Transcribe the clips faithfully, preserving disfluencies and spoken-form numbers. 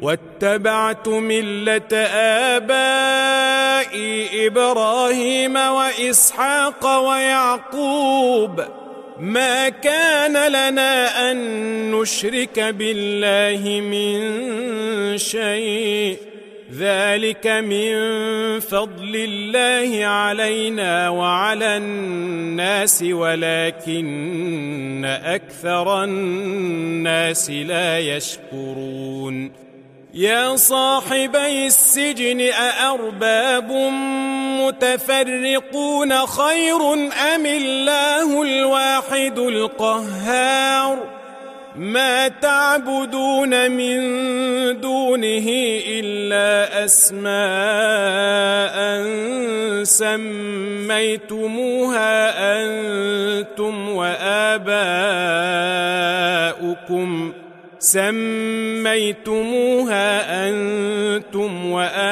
واتبعت ملة آبائي إبراهيم وإسحاق ويعقوب ما كان لنا أن نشرك بالله من شيء ذلك من فضل الله علينا وعلى الناس ولكن أكثر الناس لا يشكرون يا صاحبي السجن أأرباب متفرقون خير أم الله الواحد القهار ما تعبدون من دونه إلا أسماء سميتموها أنتم وآباؤكم سميتموها أنتم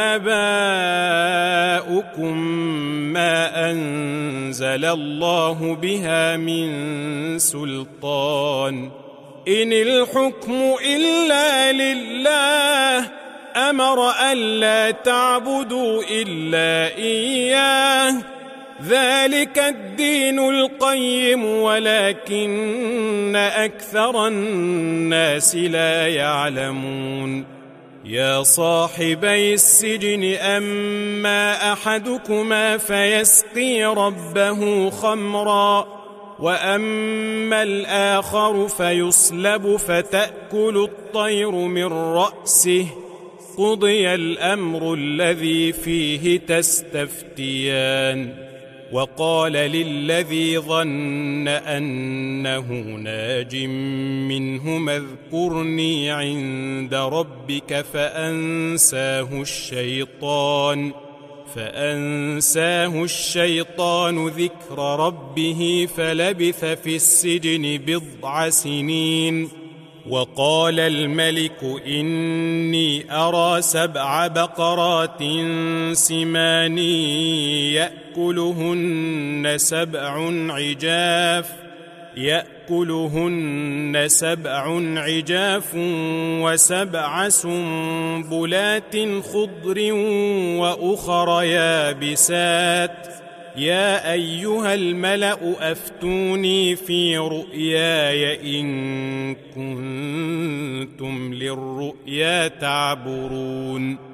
وآباؤكم ما أنزل الله بها من سلطان إن الحكم إلا لله أمر ألا تعبدوا إلا إياه ذلك الدين القيم ولكن أكثر الناس لا يعلمون يا صاحبي السجن أما أحدكما فيسقي ربه خمرا وأما الآخر فيصلب فتأكل الطير من رأسه قضي الأمر الذي فيه تستفتيان وقال للذي ظن أنه ناج منهما اذكرني عند ربك فأنساه الشيطان فأنساه الشيطان ذكر ربه فلبث في السجن بضع سنين وقال الملك إني أرى سبع بقرات سمان يأكلهن سبع عجاف يأكلهن سبع عجاف وسبع سنبلات خضر وأخر يابسات يا أيها الملأ أفتوني في رؤياي إن كنتم للرؤيا تعبرون